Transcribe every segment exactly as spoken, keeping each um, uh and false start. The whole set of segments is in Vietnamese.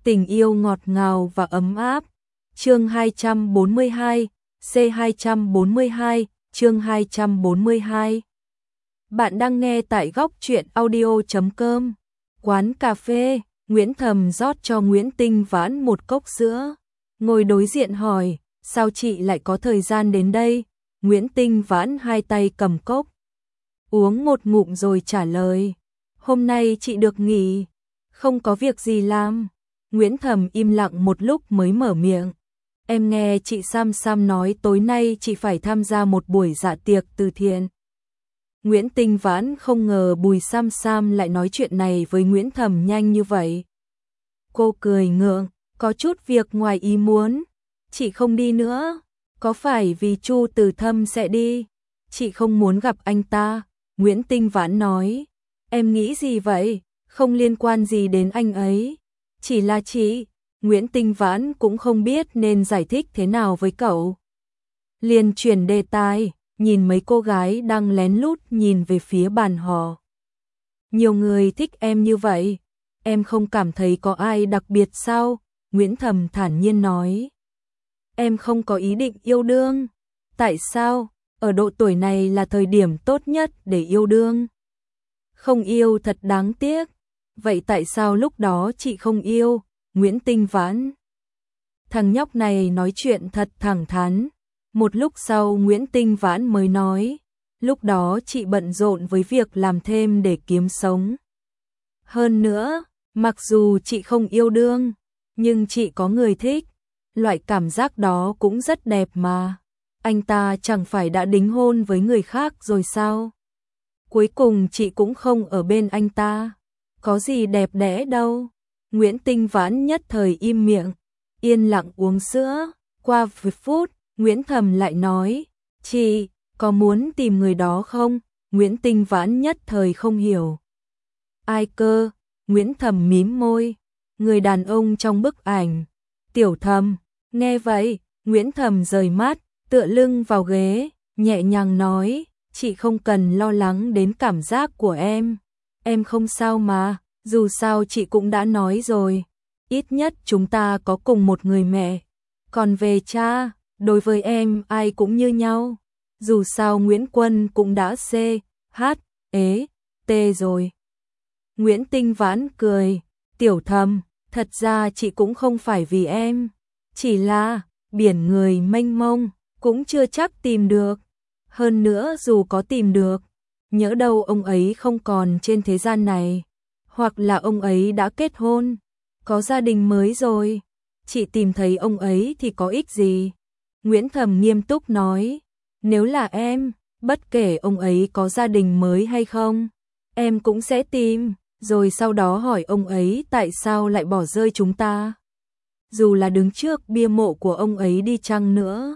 Tình yêu ngọt ngào và ấm áp. Chương hai trăm bốn mươi hai, C hai trăm bốn mươi hai, chương hai trăm bốn mươi hai. Bạn đang nghe tại góc truyện audio chấm com. Quán cà phê, Nguyễn Thầm rót cho Nguyễn Tinh Vãn một cốc sữa. Ngồi đối diện hỏi, sao chị lại có thời gian đến đây? Nguyễn Tinh Vãn hai tay cầm cốc, uống một ngụm rồi trả lời. Hôm nay chị được nghỉ, không có việc gì làm. Nguyễn Thầm im lặng một lúc mới mở miệng. Em nghe chị Sam Sam nói tối nay chị phải tham gia một buổi dạ tiệc từ thiện. Nguyễn Tinh Vãn không ngờ Bùi Sam Sam lại nói chuyện này với Nguyễn Thầm nhanh như vậy. Cô cười ngượng, có chút việc ngoài ý muốn. Chị không đi nữa, có phải vì Chu Từ Thâm sẽ đi? Chị không muốn gặp anh ta, Nguyễn Tinh Vãn nói. Em nghĩ gì vậy? Không liên quan gì đến anh ấy. Chỉ là chị, Nguyễn Tinh Vãn cũng không biết nên giải thích thế nào với cậu. Liền chuyển đề tài, nhìn mấy cô gái đang lén lút nhìn về phía bàn họ. Nhiều người thích em như vậy, em không cảm thấy có ai đặc biệt sao? Nguyễn Thầm thản nhiên nói. Em không có ý định yêu đương. Tại sao? Ở độ tuổi này là thời điểm tốt nhất để yêu đương. Không yêu thật đáng tiếc. Vậy tại sao lúc đó chị không yêu? Nguyễn Tinh Vãn. Thằng nhóc này nói chuyện thật thẳng thắn. Một lúc sau Nguyễn Tinh Vãn mới nói, lúc đó chị bận rộn với việc làm thêm để kiếm sống. Hơn nữa, mặc dù chị không yêu đương, nhưng chị có người thích. Loại cảm giác đó cũng rất đẹp mà. Anh ta chẳng phải đã đính hôn với người khác rồi sao? Cuối cùng chị cũng không ở bên anh ta. Có gì đẹp đẽ đâu. Nguyễn Tinh Vãn nhất thời im miệng, yên lặng uống sữa. Qua vài phút, Nguyễn Thầm lại nói, chị, có muốn tìm người đó không? Nguyễn Tinh Vãn nhất thời không hiểu. Ai cơ? Nguyễn Thầm mím môi. Người đàn ông trong bức ảnh. Tiểu Thầm. Nghe vậy, Nguyễn Thầm rời mắt, tựa lưng vào ghế, nhẹ nhàng nói, chị không cần lo lắng đến cảm giác của em. Em không sao mà, dù sao chị cũng đã nói rồi. Ít nhất chúng ta có cùng một người mẹ. Còn về cha, đối với em ai cũng như nhau. Dù sao Nguyễn Quân cũng đã C, H, E, T rồi. Nguyễn Tinh Vãn cười, Tiểu Thầm, thật ra chị cũng không phải vì em. Chỉ là, biển người mênh mông, cũng chưa chắc tìm được. Hơn nữa dù có tìm được, nhỡ đâu ông ấy không còn trên thế gian này. Hoặc là ông ấy đã kết hôn, có gia đình mới rồi. Chị tìm thấy ông ấy thì có ích gì? Nguyễn Thầm nghiêm túc nói, nếu là em, bất kể ông ấy có gia đình mới hay không, em cũng sẽ tìm, rồi sau đó hỏi ông ấy tại sao lại bỏ rơi chúng ta. Dù là đứng trước bia mộ của ông ấy đi chăng nữa,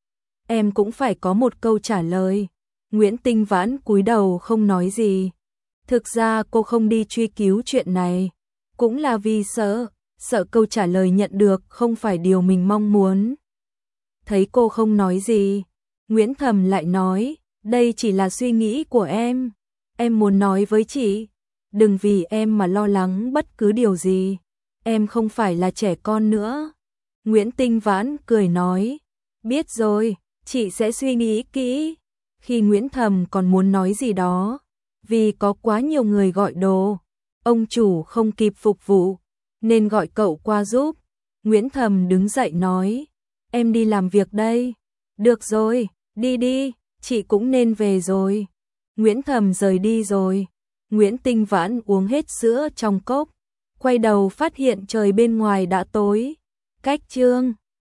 em cũng phải có một câu trả lời. Nguyễn Tinh Vãn cúi đầu không nói gì. Thực ra cô không đi truy cứu chuyện này, cũng là vì sợ, sợ câu trả lời nhận được không phải điều mình mong muốn. Thấy cô không nói gì, Nguyễn Thầm lại nói, đây chỉ là suy nghĩ của em. Em muốn nói với chị, đừng vì em mà lo lắng bất cứ điều gì. Em không phải là trẻ con nữa. Nguyễn Tinh Vãn cười nói, biết rồi, chị sẽ suy nghĩ kỹ. Khi Nguyễn Thầm còn muốn nói gì đó, vì có quá nhiều người gọi đồ, ông chủ không kịp phục vụ, nên gọi cậu qua giúp. Nguyễn Thầm đứng dậy nói, em đi làm việc đây. Được rồi, đi đi, chị cũng nên về rồi. Nguyễn Thầm rời đi rồi. Nguyễn Tinh Vãn uống hết sữa trong cốc, quay đầu phát hiện trời bên ngoài đã tối. Cách chương